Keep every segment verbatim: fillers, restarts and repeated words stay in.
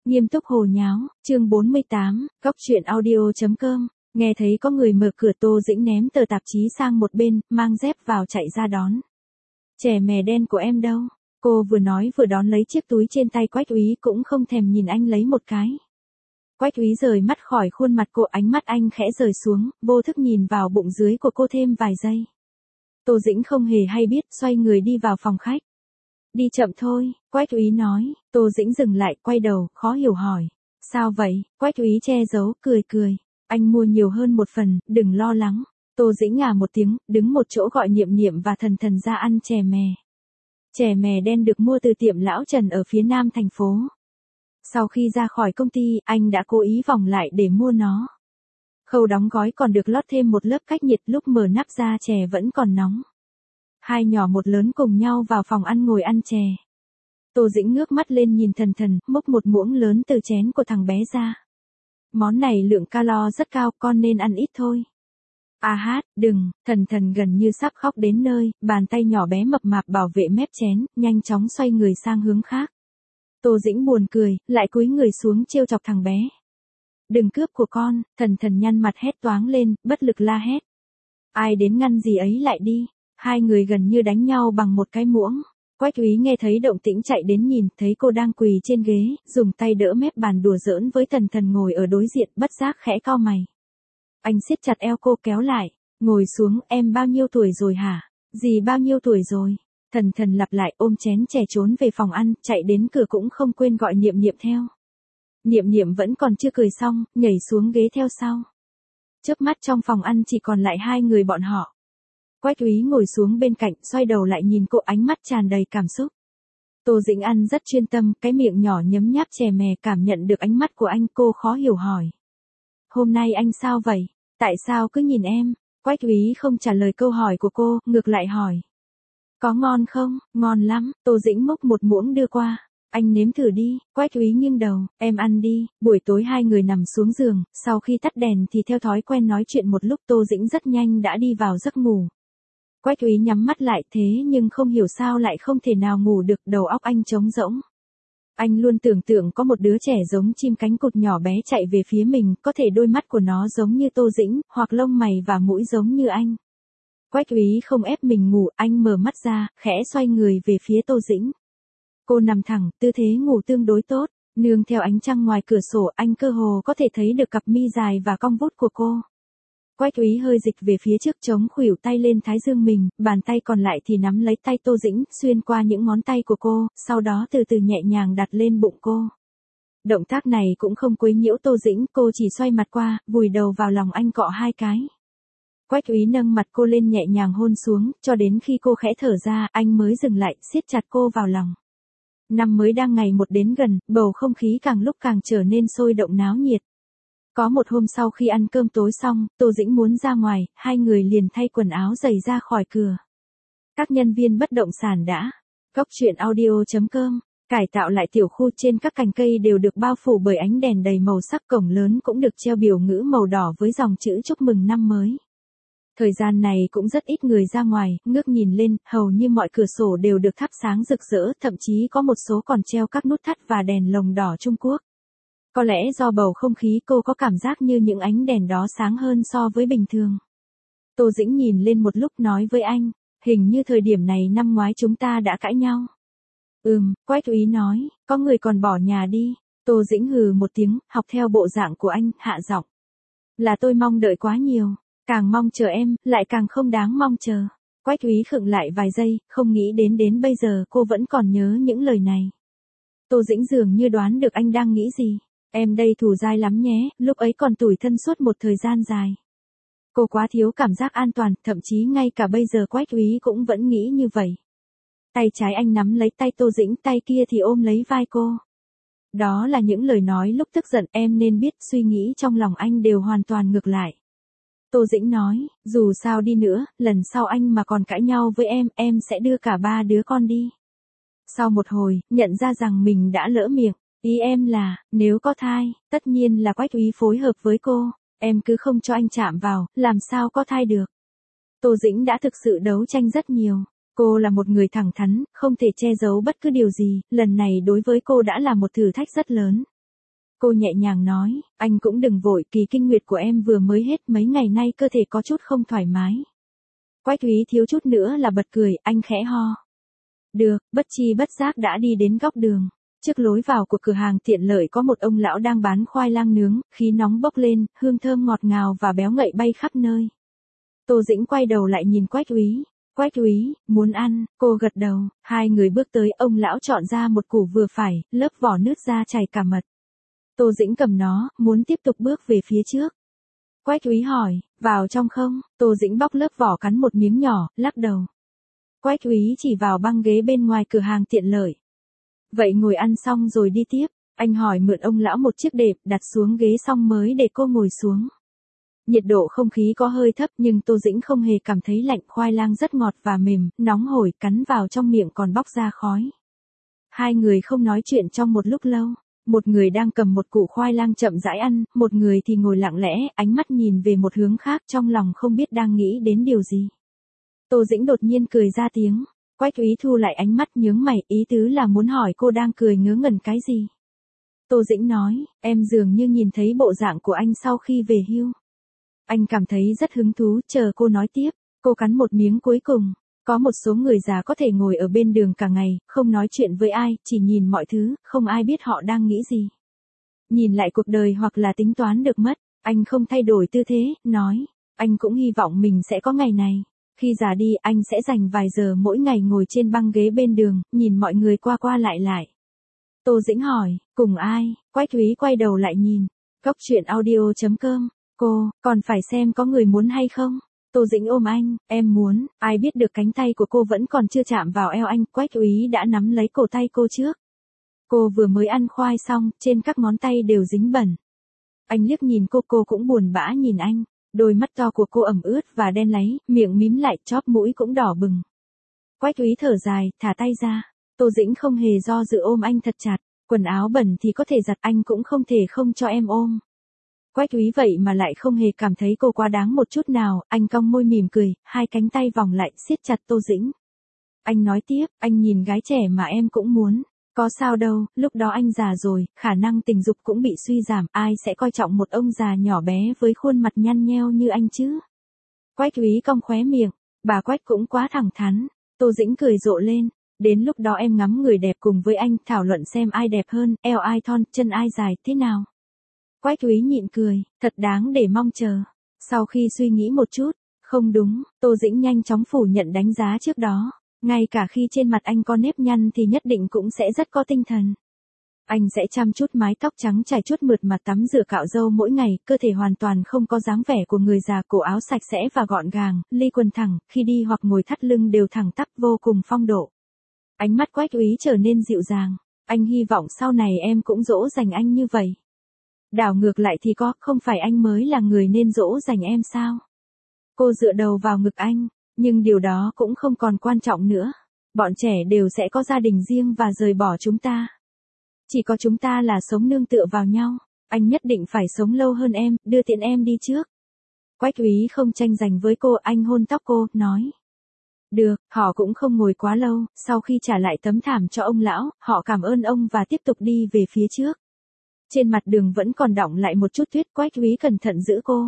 Nghiêm túc hồ nháo, chương bốn mươi tám, góc truyện audio.com, nghe thấy có người mở cửa Tô Dĩnh ném tờ tạp chí sang một bên, mang dép vào chạy ra đón. Chè mè đen của em đâu? Cô vừa nói vừa đón lấy chiếc túi trên tay Quách Úy cũng không thèm nhìn anh lấy một cái. Quách Úy rời mắt khỏi khuôn mặt cô, ánh mắt anh khẽ rời xuống, vô thức nhìn vào bụng dưới của cô thêm vài giây. Tô Dĩnh không hề hay biết, xoay người đi vào phòng khách. Đi chậm thôi, Quách Úy nói. Tô Dĩnh dừng lại, quay đầu, khó hiểu hỏi. Sao vậy? Quách Úy che giấu, cười cười. Anh mua nhiều hơn một phần, đừng lo lắng. Tô Dĩnh ngà một tiếng, đứng một chỗ gọi Niệm Niệm và Thần Thần ra ăn chè mè. Chè mè đen được mua từ tiệm Lão Trần ở phía nam thành phố. Sau khi ra khỏi công ty, anh đã cố ý vòng lại để mua nó. Khâu đóng gói còn được lót thêm một lớp cách nhiệt, lúc mở nắp ra chè vẫn còn nóng. Hai nhỏ một lớn cùng nhau vào phòng ăn ngồi ăn chè. Tô Dĩnh ngước mắt lên nhìn Thần Thần, múc một muỗng lớn từ chén của thằng bé ra. Món này lượng calo rất cao, con nên ăn ít thôi. À hát, đừng, Thần Thần gần như sắp khóc đến nơi, bàn tay nhỏ bé mập mạp bảo vệ mép chén, nhanh chóng xoay người sang hướng khác. Tô Dĩnh buồn cười, lại cúi người xuống trêu chọc thằng bé. Đừng cướp của con, Thần Thần nhăn mặt hét toáng lên, bất lực la hét. Ai đến ngăn gì ấy lại đi. Hai người gần như đánh nhau bằng một cái muỗng. Quách Úy nghe thấy động tĩnh chạy đến nhìn, thấy cô đang quỳ trên ghế, dùng tay đỡ mép bàn đùa giỡn với Thần Thần ngồi ở đối diện, bất giác khẽ cau mày. Anh siết chặt eo cô kéo lại, ngồi xuống, em bao nhiêu tuổi rồi hả? Dì bao nhiêu tuổi rồi? Thần Thần lặp lại, ôm chén chè trốn về phòng ăn, chạy đến cửa cũng không quên gọi Niệm Niệm theo. Niệm Niệm vẫn còn chưa cười xong, nhảy xuống ghế theo sau. Chớp mắt trong phòng ăn chỉ còn lại hai người bọn họ. Quách Úy ngồi xuống bên cạnh, xoay đầu lại nhìn cô, ánh mắt tràn đầy cảm xúc. Tô Dĩnh ăn rất chuyên tâm, cái miệng nhỏ nhấm nháp chè mè, cảm nhận được ánh mắt của anh, cô khó hiểu hỏi. Hôm nay anh sao vậy? Tại sao cứ nhìn em? Quách Úy không trả lời câu hỏi của cô, ngược lại hỏi. Có ngon không? Ngon lắm. Tô Dĩnh múc một muỗng đưa qua. Anh nếm thử đi. Quách Úy nghiêng đầu, em ăn đi. Buổi tối hai người nằm xuống giường, sau khi tắt đèn thì theo thói quen nói chuyện một lúc. Tô Dĩnh rất nhanh đã đi vào giấc ngủ. Quách Úy nhắm mắt lại, thế nhưng không hiểu sao lại không thể nào ngủ được, đầu óc anh trống rỗng. Anh luôn tưởng tượng có một đứa trẻ giống chim cánh cụt nhỏ bé chạy về phía mình, có thể đôi mắt của nó giống như Tô Dĩnh, hoặc lông mày và mũi giống như anh. Quách Úy không ép mình ngủ, anh mở mắt ra, khẽ xoay người về phía Tô Dĩnh. Cô nằm thẳng, tư thế ngủ tương đối tốt, nương theo ánh trăng ngoài cửa sổ, anh cơ hồ có thể thấy được cặp mi dài và cong vút của cô. Quách Úy hơi dịch về phía trước, chống khuỷu tay lên thái dương mình, bàn tay còn lại thì nắm lấy tay Tô Dĩnh, xuyên qua những ngón tay của cô, sau đó từ từ nhẹ nhàng đặt lên bụng cô. Động tác này cũng không quấy nhiễu Tô Dĩnh, cô chỉ xoay mặt qua, vùi đầu vào lòng anh cọ hai cái. Quách Úy nâng mặt cô lên nhẹ nhàng hôn xuống, cho đến khi cô khẽ thở ra, anh mới dừng lại, siết chặt cô vào lòng. Năm mới đang ngày một đến gần, bầu không khí càng lúc càng trở nên sôi động náo nhiệt. Có một hôm sau khi ăn cơm tối xong, Tô Dĩnh muốn ra ngoài, hai người liền thay quần áo giày ra khỏi cửa. Các nhân viên bất động sản đã. Góc truyện audio.com, cải tạo lại tiểu khu, trên các cành cây đều được bao phủ bởi ánh đèn đầy màu sắc, cổng lớn cũng được treo biểu ngữ màu đỏ với dòng chữ chúc mừng năm mới. Thời gian này cũng rất ít người ra ngoài, ngước nhìn lên, hầu như mọi cửa sổ đều được thắp sáng rực rỡ, thậm chí có một số còn treo các nút thắt và đèn lồng đỏ Trung Quốc. Có lẽ do bầu không khí, cô có cảm giác như những ánh đèn đó sáng hơn so với bình thường. Tô Dĩnh nhìn lên một lúc nói với anh, hình như thời điểm này năm ngoái chúng ta đã cãi nhau. Ừm, Quách Úy nói, có người còn bỏ nhà đi. Tô Dĩnh hừ một tiếng, học theo bộ dạng của anh, hạ giọng. Là tôi mong đợi quá nhiều, càng mong chờ em, lại càng không đáng mong chờ. Quách Úy khựng lại vài giây, không nghĩ đến đến bây giờ cô vẫn còn nhớ những lời này. Tô Dĩnh dường như đoán được anh đang nghĩ gì. Em đây thù dai lắm nhé, lúc ấy còn tủi thân suốt một thời gian dài. Cô quá thiếu cảm giác an toàn, thậm chí ngay cả bây giờ Quách Úy cũng vẫn nghĩ như vậy. Tay trái anh nắm lấy tay Tô Dĩnh, tay kia thì ôm lấy vai cô. Đó là những lời nói lúc tức giận, em nên biết suy nghĩ trong lòng anh đều hoàn toàn ngược lại. Tô Dĩnh nói, dù sao đi nữa, lần sau anh mà còn cãi nhau với em, em sẽ đưa cả ba đứa con đi. Sau một hồi, nhận ra rằng mình đã lỡ miệng. Ý em là, nếu có thai, tất nhiên là Quách Úy phối hợp với cô, em cứ không cho anh chạm vào, làm sao có thai được. Tô Dĩnh đã thực sự đấu tranh rất nhiều, cô là một người thẳng thắn, không thể che giấu bất cứ điều gì, lần này đối với cô đã là một thử thách rất lớn. Cô nhẹ nhàng nói, anh cũng đừng vội, kỳ kinh nguyệt của em vừa mới hết, mấy ngày nay cơ thể có chút không thoải mái. Quách Thúy thiếu chút nữa là bật cười, anh khẽ ho. Được, bất chi bất giác đã đi đến góc đường. Trước lối vào của cửa hàng tiện lợi có một ông lão đang bán khoai lang nướng, khí nóng bốc lên, hương thơm ngọt ngào và béo ngậy bay khắp nơi. Tô Dĩnh quay đầu lại nhìn Quách Thúy. Quách Thúy, muốn ăn, cô gật đầu, hai người bước tới, ông lão chọn ra một củ vừa phải, lớp vỏ nứt ra chảy cả mật. Tô Dĩnh cầm nó, muốn tiếp tục bước về phía trước. Quách Thúy hỏi, vào trong không? Tô Dĩnh bóc lớp vỏ cắn một miếng nhỏ, lắc đầu. Quách Thúy chỉ vào băng ghế bên ngoài cửa hàng tiện lợi. Vậy ngồi ăn xong rồi đi tiếp, anh hỏi mượn ông lão một chiếc đệm, đặt xuống ghế xong mới để cô ngồi xuống. Nhiệt độ không khí có hơi thấp nhưng Tô Dĩnh không hề cảm thấy lạnh, khoai lang rất ngọt và mềm, nóng hổi, cắn vào trong miệng còn bốc ra khói. Hai người không nói chuyện trong một lúc lâu, một người đang cầm một củ khoai lang chậm rãi ăn, một người thì ngồi lặng lẽ, ánh mắt nhìn về một hướng khác, trong lòng không biết đang nghĩ đến điều gì. Tô Dĩnh đột nhiên cười ra tiếng, Quách Thúy thu lại ánh mắt nhướng mày, ý tứ là muốn hỏi cô đang cười ngớ ngẩn cái gì. Tô Dĩnh nói, em dường như nhìn thấy bộ dạng của anh sau khi về hưu. Anh cảm thấy rất hứng thú, chờ cô nói tiếp, cô cắn một miếng cuối cùng. Có một số người già có thể ngồi ở bên đường cả ngày, không nói chuyện với ai, chỉ nhìn mọi thứ, không ai biết họ đang nghĩ gì. Nhìn lại cuộc đời hoặc là tính toán được mất, anh không thay đổi tư thế, nói, anh cũng hy vọng mình sẽ có ngày này. Khi già đi, anh sẽ dành vài giờ mỗi ngày ngồi trên băng ghế bên đường, nhìn mọi người qua qua lại lại. Tô Dĩnh hỏi, cùng ai? Quách Thúy quay đầu lại nhìn, góc truyện audio chấm com, cô, còn phải xem có người muốn hay không? Tô Dĩnh ôm anh, em muốn, ai biết được cánh tay của cô vẫn còn chưa chạm vào eo anh, Quách Thúy đã nắm lấy cổ tay cô trước. Cô vừa mới ăn khoai xong, trên các ngón tay đều dính bẩn. Anh liếc nhìn cô, cô cũng buồn bã nhìn anh, đôi mắt to của cô ẩm ướt và đen láy, miệng mím lại, chóp mũi cũng đỏ bừng. Quách Thúy thở dài, thả tay ra, Tô Dĩnh không hề do dự ôm anh thật chặt, quần áo bẩn thì có thể giặt, anh cũng không thể không cho em ôm. Quách Thúy vậy mà lại không hề cảm thấy cô quá đáng một chút nào, anh cong môi mỉm cười, hai cánh tay vòng lại, siết chặt Tô Dĩnh. Anh nói tiếp, anh nhìn gái trẻ mà em cũng muốn, có sao đâu, lúc đó anh già rồi, khả năng tình dục cũng bị suy giảm, ai sẽ coi trọng một ông già nhỏ bé với khuôn mặt nhăn nheo như anh chứ? Quách Thúy cong khóe miệng, bà Quách cũng quá thẳng thắn, Tô Dĩnh cười rộ lên, đến lúc đó em ngắm người đẹp cùng với anh, thảo luận xem ai đẹp hơn, eo ai thon, chân ai dài, thế nào? Quách Thúy nhịn cười, thật đáng để mong chờ. Sau khi suy nghĩ một chút, không đúng, Tô Dĩnh nhanh chóng phủ nhận đánh giá trước đó. Ngay cả khi trên mặt anh có nếp nhăn thì nhất định cũng sẽ rất có tinh thần. Anh sẽ chăm chút mái tóc trắng trải chuốt mượt mà tắm rửa cạo râu mỗi ngày, cơ thể hoàn toàn không có dáng vẻ của người già, cổ áo sạch sẽ và gọn gàng, ly quần thẳng, khi đi hoặc ngồi thắt lưng đều thẳng tắp vô cùng phong độ. Ánh mắt Quách Thúy trở nên dịu dàng, anh hy vọng sau này em cũng dỗ dành anh như vậy. Đảo ngược lại thì có, không phải anh mới là người nên dỗ dành em sao? Cô dựa đầu vào ngực anh, nhưng điều đó cũng không còn quan trọng nữa. Bọn trẻ đều sẽ có gia đình riêng và rời bỏ chúng ta. Chỉ có chúng ta là sống nương tựa vào nhau. Anh nhất định phải sống lâu hơn em, đưa tiện em đi trước. Quách Thúy không tranh giành với cô, anh hôn tóc cô, nói. Được, họ cũng không ngồi quá lâu, sau khi trả lại tấm thảm cho ông lão, họ cảm ơn ông và tiếp tục đi về phía trước. Trên mặt đường vẫn còn đọng lại một chút tuyết, Quách Thúy cẩn thận giữ cô.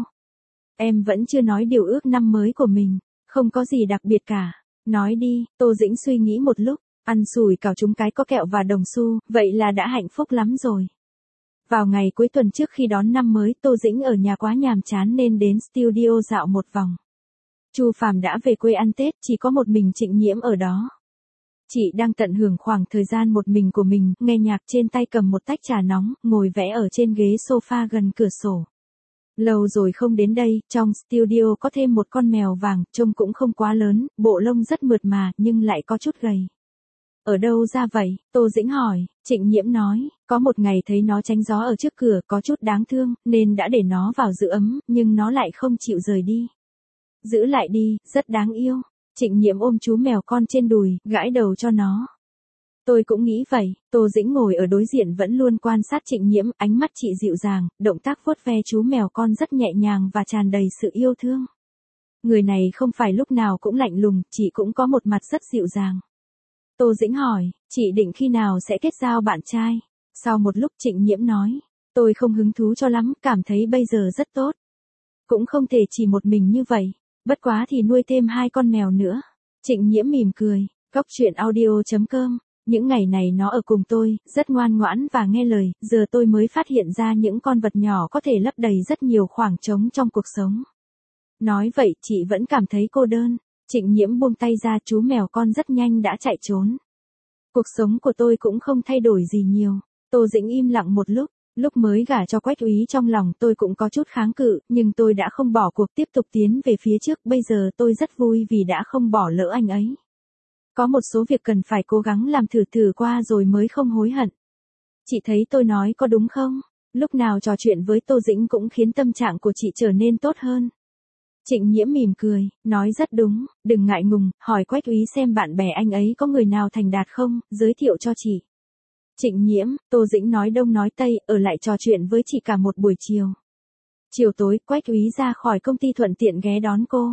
Em vẫn chưa nói điều ước năm mới của mình, không có gì đặc biệt cả. Nói đi, Tô Dĩnh suy nghĩ một lúc, ăn sủi cảo trúng cái có kẹo và đồng xu, vậy là đã hạnh phúc lắm rồi. Vào ngày cuối tuần trước khi đón năm mới, Tô Dĩnh ở nhà quá nhàm chán nên đến studio dạo một vòng. Chu Phàm đã về quê ăn Tết, chỉ có một mình Trịnh Nhiễm ở đó. Chị đang tận hưởng khoảng thời gian một mình của mình, nghe nhạc, trên tay cầm một tách trà nóng, ngồi vẽ ở trên ghế sofa gần cửa sổ. Lâu rồi không đến đây, trong studio có thêm một con mèo vàng, trông cũng không quá lớn, bộ lông rất mượt mà, nhưng lại có chút gầy. Ở đâu ra vậy? Tô Dĩnh hỏi, Trịnh Nhiễm nói, có một ngày thấy nó tránh gió ở trước cửa, có chút đáng thương, nên đã để nó vào giữ ấm, nhưng nó lại không chịu rời đi. Giữ lại đi, rất đáng yêu. Trịnh Nhiễm ôm chú mèo con trên đùi, gãi đầu cho nó. Tôi cũng nghĩ vậy, Tô Dĩnh ngồi ở đối diện vẫn luôn quan sát Trịnh Nhiễm, ánh mắt chị dịu dàng, động tác vuốt ve chú mèo con rất nhẹ nhàng và tràn đầy sự yêu thương. Người này không phải lúc nào cũng lạnh lùng, chị cũng có một mặt rất dịu dàng. Tô Dĩnh hỏi, chị định khi nào sẽ kết giao bạn trai? Sau một lúc Trịnh Nhiễm nói, Tôi không hứng thú cho lắm, cảm thấy bây giờ rất tốt. Cũng không thể chỉ một mình như vậy, bất quá thì nuôi thêm hai con mèo nữa. Trịnh Nhiễm mỉm cười, góc truyện audio.com, những ngày này nó ở cùng tôi, rất ngoan ngoãn và nghe lời, giờ tôi mới phát hiện ra những con vật nhỏ có thể lấp đầy rất nhiều khoảng trống trong cuộc sống. Nói vậy chị vẫn cảm thấy cô đơn. Trịnh Nhiễm buông tay ra, chú mèo con rất nhanh đã chạy trốn. Cuộc sống của tôi cũng không thay đổi gì nhiều. Tô Dĩnh im lặng một lúc, lúc mới gả cho Quách Úy trong lòng tôi cũng có chút kháng cự, nhưng tôi đã không bỏ cuộc tiếp tục tiến về phía trước, bây giờ tôi rất vui vì đã không bỏ lỡ anh ấy. Có một số việc cần phải cố gắng làm thử thử qua rồi mới không hối hận. Chị thấy tôi nói có đúng không? Lúc nào trò chuyện với Tô Dĩnh cũng khiến tâm trạng của chị trở nên tốt hơn. Trịnh Nhiễm mỉm cười, nói rất đúng, đừng ngại ngùng, hỏi Quách Úy xem bạn bè anh ấy có người nào thành đạt không, giới thiệu cho chị. Trịnh Nhiễm, Tô Dĩnh nói đông nói tây, ở lại trò chuyện với chị cả một buổi chiều. Chiều tối, Quách Úy ra khỏi công ty thuận tiện ghé đón cô.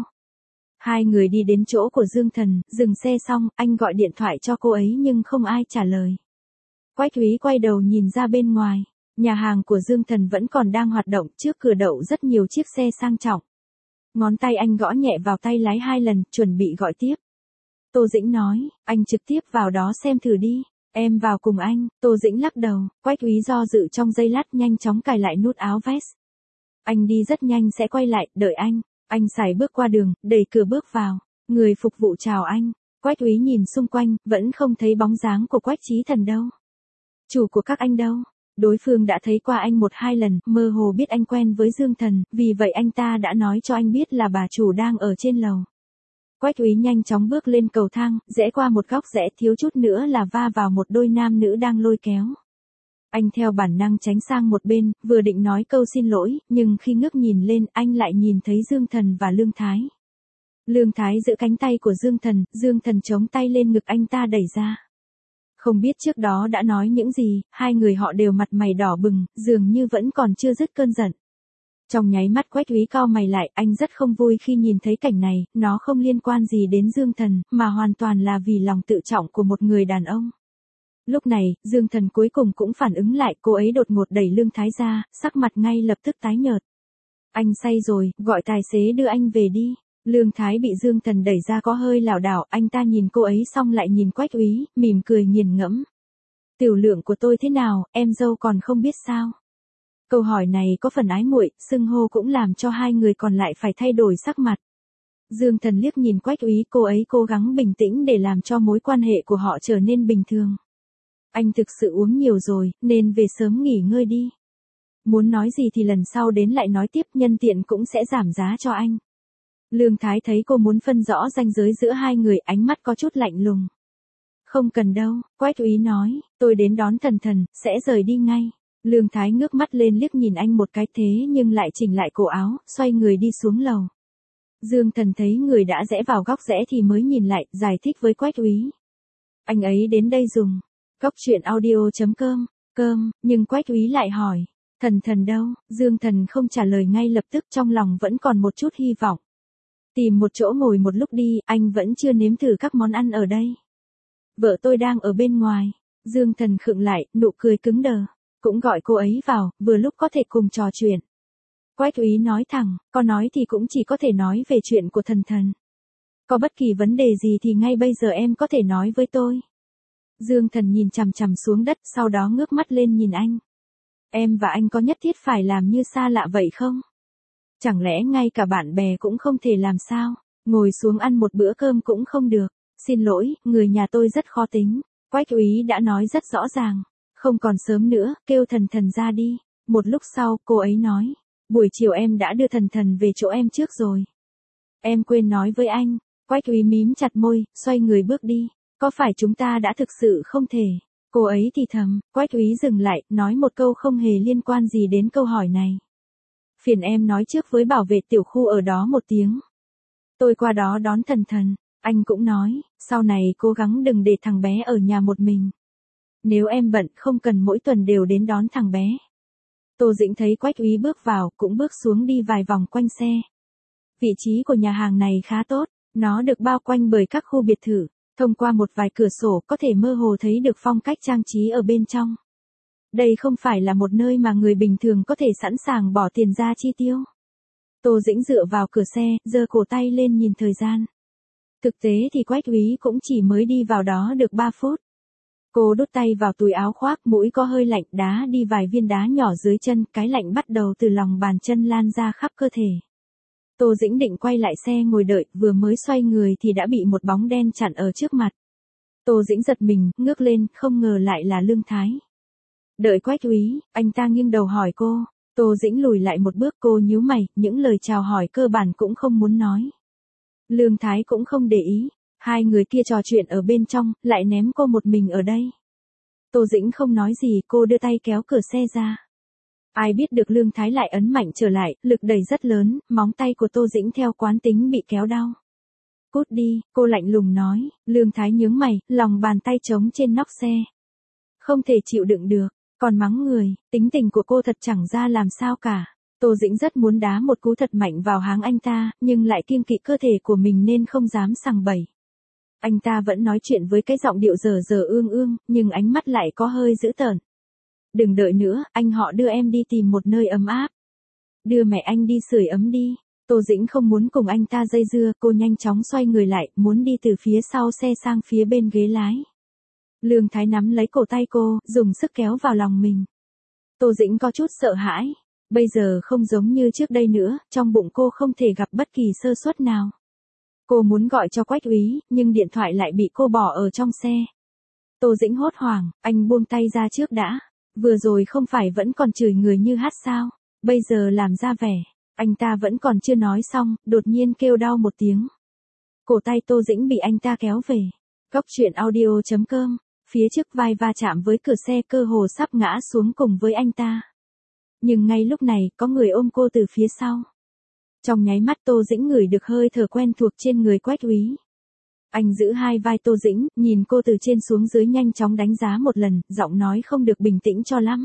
Hai người đi đến chỗ của Dương Thần, dừng xe xong, anh gọi điện thoại cho cô ấy nhưng không ai trả lời. Quách Úy quay đầu nhìn ra bên ngoài, nhà hàng của Dương Thần vẫn còn đang hoạt động, trước cửa đậu rất nhiều chiếc xe sang trọng. Ngón tay anh gõ nhẹ vào tay lái hai lần, chuẩn bị gọi tiếp. Tô Dĩnh nói, anh trực tiếp vào đó xem thử đi, em vào cùng anh. Tô Dĩnh lắc đầu, Quách Úy do dự trong giây lát nhanh chóng cài lại nút áo vest. Anh đi rất nhanh sẽ quay lại, đợi anh. Anh sải bước qua đường, đẩy cửa bước vào. Người phục vụ chào anh. Quách Úy nhìn xung quanh, vẫn không thấy bóng dáng của Quách Chí Thần đâu. Chủ của các anh đâu? Đối phương đã thấy qua anh một hai lần, mơ hồ biết anh quen với Dương Thần, vì vậy anh ta đã nói cho anh biết là bà chủ đang ở trên lầu. Quách Úy nhanh chóng bước lên cầu thang, rẽ qua một góc rẽ, thiếu chút nữa là va vào một đôi nam nữ đang lôi kéo. Anh theo bản năng tránh sang một bên, vừa định nói câu xin lỗi, nhưng khi ngước nhìn lên, anh lại nhìn thấy Dương Thần và Lương Thái. Lương Thái giữ cánh tay của Dương Thần, Dương Thần chống tay lên ngực anh ta đẩy ra. Không biết trước đó đã nói những gì, hai người họ đều mặt mày đỏ bừng, dường như vẫn còn chưa dứt cơn giận. Trong nháy mắt Quách Úy cau mày lại, anh rất không vui khi nhìn thấy cảnh này, nó không liên quan gì đến Dương Thần, mà hoàn toàn là vì lòng tự trọng của một người đàn ông. Lúc này, Dương Thần cuối cùng cũng phản ứng lại, cô ấy đột ngột đẩy Lương Thái ra, sắc mặt ngay lập tức tái nhợt. Anh say rồi, gọi tài xế đưa anh về đi. Lương Thái bị Dương Thần đẩy ra có hơi lảo đảo, anh ta nhìn cô ấy xong lại nhìn Quách Úy, mỉm cười nghiền ngẫm. Tiểu lượng của tôi thế nào, em dâu còn không biết sao? Câu hỏi này có phần ái muội, xưng hô cũng làm cho hai người còn lại phải thay đổi sắc mặt. Dương Thần liếc nhìn Quách Úy, cô ấy cố gắng bình tĩnh để làm cho mối quan hệ của họ trở nên bình thường. Anh thực sự uống nhiều rồi, nên về sớm nghỉ ngơi đi. Muốn nói gì thì lần sau đến lại nói tiếp, nhân tiện cũng sẽ giảm giá cho anh. Lương Thái thấy cô muốn phân rõ ranh giới giữa hai người, ánh mắt có chút lạnh lùng. Không cần đâu, Quách Úy nói, tôi đến đón Thần Thần, sẽ rời đi ngay. Lương Thái ngước mắt lên liếc nhìn anh một cái thế nhưng lại chỉnh lại cổ áo, xoay người đi xuống lầu. Dương Thần thấy người đã rẽ vào góc rẽ thì mới nhìn lại, giải thích với Quách Úy. Anh ấy đến đây dùng. Góc truyện audio.com, cơm, nhưng Quách Úy lại hỏi. Thần Thần đâu? Dương Thần không trả lời ngay lập tức, trong lòng vẫn còn một chút hy vọng. Tìm một chỗ ngồi một lúc đi, anh vẫn chưa nếm thử các món ăn ở đây. Vợ tôi đang ở bên ngoài. Dương Thần khựng lại, nụ cười cứng đờ. Cũng gọi cô ấy vào, vừa lúc có thể cùng trò chuyện. Quách Úy nói thẳng, có nói thì cũng chỉ có thể nói về chuyện của Thần Thần. Có bất kỳ vấn đề gì thì ngay bây giờ em có thể nói với tôi. Dương Thần nhìn chằm chằm xuống đất, sau đó ngước mắt lên nhìn anh. Em và anh có nhất thiết phải làm như xa lạ vậy không? Chẳng lẽ ngay cả bạn bè cũng không thể làm sao? Ngồi xuống ăn một bữa cơm cũng không được. Xin lỗi, người nhà tôi rất khó tính. Quách Úy đã nói rất rõ ràng. Không còn sớm nữa, kêu Thần Thần ra đi. Một lúc sau, cô ấy nói. Buổi chiều em đã đưa Thần Thần về chỗ em trước rồi. Em quên nói với anh. Quách Úy mím chặt môi, xoay người bước đi. Có phải chúng ta đã thực sự không thể? Cô ấy thì thầm. Quách Úy dừng lại, nói một câu không hề liên quan gì đến câu hỏi này. Phiền em nói trước với bảo vệ tiểu khu ở đó một tiếng. Tôi qua đó đón Thần Thần. Anh cũng nói, sau này cố gắng đừng để thằng bé ở nhà một mình. Nếu em bận không cần mỗi tuần đều đến đón thằng bé. Tô Dĩnh thấy Quách Úy bước vào, cũng bước xuống đi vài vòng quanh xe. Vị trí của nhà hàng này khá tốt, nó được bao quanh bởi các khu biệt thự. Thông qua một vài cửa sổ có thể mơ hồ thấy được phong cách trang trí ở bên trong. Đây không phải là một nơi mà người bình thường có thể sẵn sàng bỏ tiền ra chi tiêu. Tô Dĩnh dựa vào cửa xe, giơ cổ tay lên nhìn thời gian. Thực tế thì Quách Úy cũng chỉ mới đi vào đó được ba phút. Cô đút tay vào túi áo khoác, mũi có hơi lạnh, đá đi vài viên đá nhỏ dưới chân, cái lạnh bắt đầu từ lòng bàn chân lan ra khắp cơ thể. Tô Dĩnh định quay lại xe ngồi đợi, vừa mới xoay người thì đã bị một bóng đen chặn ở trước mặt. Tô Dĩnh giật mình, ngước lên, không ngờ lại là Lương Thái. Đợi Quách Úy, anh ta nghiêng đầu hỏi cô. Tô Dĩnh lùi lại một bước, cô nhíu mày, những lời chào hỏi cơ bản cũng không muốn nói. Lương Thái cũng không để ý, hai người kia trò chuyện ở bên trong, lại ném cô một mình ở đây. Tô Dĩnh không nói gì, cô đưa tay kéo cửa xe ra. Ai biết được Lương Thái lại ấn mạnh trở lại, lực đẩy rất lớn, móng tay của Tô Dĩnh theo quán tính bị kéo đau. Cút đi, cô lạnh lùng nói. Lương Thái nhướng mày, lòng bàn tay trống trên nóc xe. Không thể chịu đựng được, còn mắng người, tính tình của cô thật chẳng ra làm sao cả. Tô Dĩnh rất muốn đá một cú thật mạnh vào háng anh ta, nhưng lại kiêng kỵ cơ thể của mình nên không dám sằng bẩy. Anh ta vẫn nói chuyện với cái giọng điệu dở dở ương ương, nhưng ánh mắt lại có hơi dữ tợn. Đừng đợi nữa, anh họ đưa em đi tìm một nơi ấm áp. Đưa mẹ anh đi sưởi ấm đi. Tô Dĩnh không muốn cùng anh ta dây dưa, cô nhanh chóng xoay người lại, muốn đi từ phía sau xe sang phía bên ghế lái. Lương Thái nắm lấy cổ tay cô, dùng sức kéo vào lòng mình. Tô Dĩnh có chút sợ hãi. Bây giờ không giống như trước đây nữa, trong bụng cô không thể gặp bất kỳ sơ suất nào. Cô muốn gọi cho Quách Úy, nhưng điện thoại lại bị cô bỏ ở trong xe. Tô Dĩnh hốt hoảng, anh buông tay ra trước đã. Vừa rồi không phải vẫn còn chửi người như hát sao, bây giờ làm ra vẻ. Anh ta vẫn còn chưa nói xong, đột nhiên kêu đau một tiếng. Cổ tay Tô Dĩnh bị anh ta kéo về. Góc truyện audio chấm com, phía trước vai va chạm với cửa xe, cơ hồ sắp ngã xuống cùng với anh ta. Nhưng ngay lúc này, có người ôm cô từ phía sau. Trong nháy mắt Tô Dĩnh ngửi được hơi thở quen thuộc trên người Quách Úy. Anh giữ hai vai Tô Dĩnh, nhìn cô từ trên xuống dưới nhanh chóng đánh giá một lần, giọng nói không được bình tĩnh cho lắm.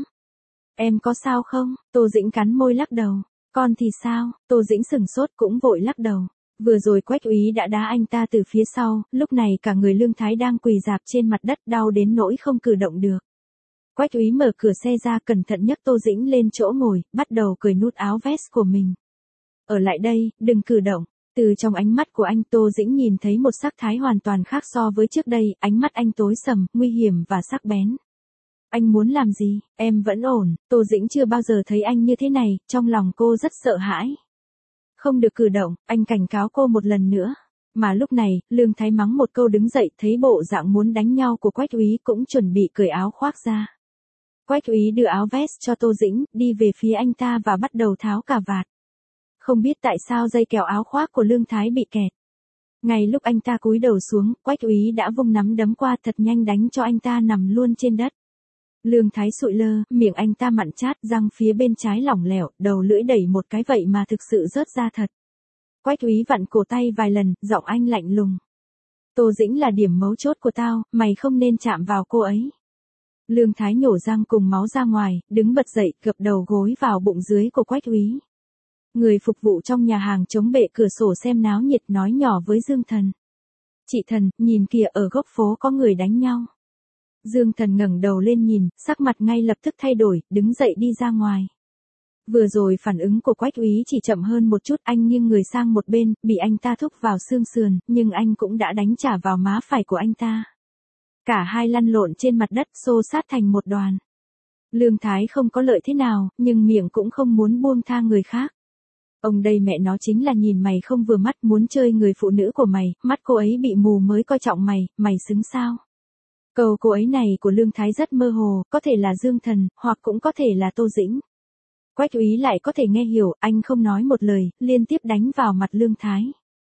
Em có sao không? Tô Dĩnh cắn môi lắc đầu. Con thì sao? Tô Dĩnh sửng sốt cũng vội lắc đầu. Vừa rồi Quách Úy đã đá anh ta từ phía sau, lúc này cả người Lương Thái đang quỳ rạp trên mặt đất, đau đến nỗi không cử động được. Quách Úy mở cửa xe ra, cẩn thận nhấc Tô Dĩnh lên chỗ ngồi, bắt đầu cởi nút áo vest của mình. Ở lại đây, đừng cử động. Từ trong ánh mắt của anh, Tô Dĩnh nhìn thấy một sắc thái hoàn toàn khác so với trước đây, ánh mắt anh tối sầm, nguy hiểm và sắc bén. Anh muốn làm gì? Em vẫn ổn. Tô Dĩnh chưa bao giờ thấy anh như thế này, trong lòng cô rất sợ hãi. Không được cử động, anh cảnh cáo cô một lần nữa. Mà lúc này, Lương Thái mắng một câu đứng dậy, thấy bộ dạng muốn đánh nhau của Quách Úy cũng chuẩn bị cởi áo khoác ra. Quách Úy đưa áo vest cho Tô Dĩnh, đi về phía anh ta và bắt đầu tháo cà vạt. Không biết tại sao dây kèo áo khoác của Lương Thái bị kẹt. Ngay lúc anh ta cúi đầu xuống, Quách Úy đã vung nắm đấm qua thật nhanh đánh cho anh ta nằm luôn trên đất. Lương Thái sụi lơ, miệng anh ta mặn chát, răng phía bên trái lỏng lẻo, đầu lưỡi đẩy một cái vậy mà thực sự rớt ra thật. Quách Úy vặn cổ tay vài lần, giọng anh lạnh lùng. Tô Dĩnh là điểm mấu chốt của tao, mày không nên chạm vào cô ấy. Lương Thái nhổ răng cùng máu ra ngoài, đứng bật dậy, gập đầu gối vào bụng dưới của Quách Úy. Người phục vụ trong nhà hàng chống bệ cửa sổ xem náo nhiệt nói nhỏ với Dương Thần. Chị Thần, nhìn kìa, ở góc phố có người đánh nhau. Dương Thần ngẩng đầu lên nhìn, sắc mặt ngay lập tức thay đổi, đứng dậy đi ra ngoài. Vừa rồi phản ứng của Quách Úy chỉ chậm hơn một chút, anh nghiêng người sang một bên, bị anh ta thúc vào xương sườn, nhưng anh cũng đã đánh trả vào má phải của anh ta. Cả hai lăn lộn trên mặt đất, xô sát thành một đoàn. Lương Thái không có lợi thế nào, nhưng miệng cũng không muốn buông tha người khác. Ông đây mẹ nó chính là nhìn mày không vừa mắt, muốn chơi người phụ nữ của mày, mắt cô ấy bị mù mới coi trọng mày, mày xứng sao? Câu cô ấy này của Lương Thái rất mơ hồ, có thể là Dương Thần, hoặc cũng có thể là Tô Dĩnh. Quách Úy lại có thể nghe hiểu, anh không nói một lời, liên tiếp đánh vào mặt Lương Thái.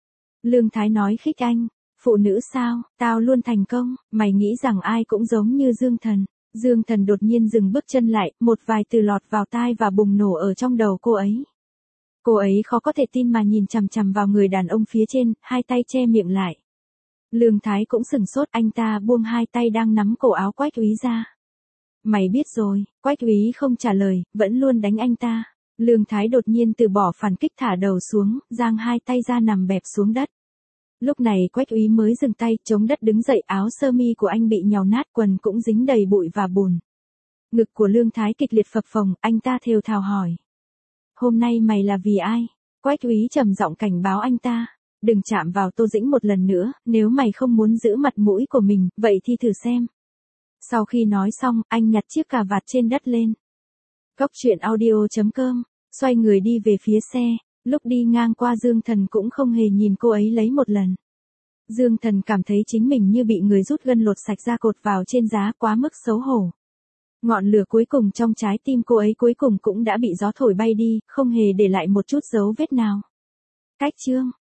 Lương Thái nói khích anh, phụ nữ sao, tao luôn thành công, mày nghĩ rằng ai cũng giống như Dương Thần. Dương Thần đột nhiên dừng bước chân lại, một vài từ lọt vào tai và bùng nổ ở trong đầu cô ấy. Cô ấy khó có thể tin mà nhìn chằm chằm vào người đàn ông phía trên, hai tay che miệng lại. Lương Thái cũng sửng sốt, anh ta buông hai tay đang nắm cổ áo Quách Úy ra. Mày biết rồi, Quách Úy không trả lời, vẫn luôn đánh anh ta. Lương Thái đột nhiên từ bỏ phản kích, thả đầu xuống, giang hai tay ra nằm bẹp xuống đất. Lúc này Quách Úy mới dừng tay, chống đất đứng dậy, áo sơ mi của anh bị nhàu nát, quần cũng dính đầy bụi và bùn. Ngực của Lương Thái kịch liệt phập phồng, anh ta thều thào hỏi. Hôm nay mày là vì ai? Quách Úy trầm giọng cảnh báo anh ta. Đừng chạm vào Tô Dĩnh một lần nữa, nếu mày không muốn giữ mặt mũi của mình, vậy thì thử xem. Sau khi nói xong, anh nhặt chiếc cà vạt trên đất lên. Cốc truyện audio chấm com, xoay người đi về phía xe, lúc đi ngang qua Dương Thần cũng không hề nhìn cô ấy lấy một lần. Dương Thần cảm thấy chính mình như bị người rút gân lột sạch da cột vào trên giá, quá mức xấu hổ. Ngọn lửa cuối cùng trong trái tim cô ấy cuối cùng cũng đã bị gió thổi bay đi, không hề để lại một chút dấu vết nào. Cách chương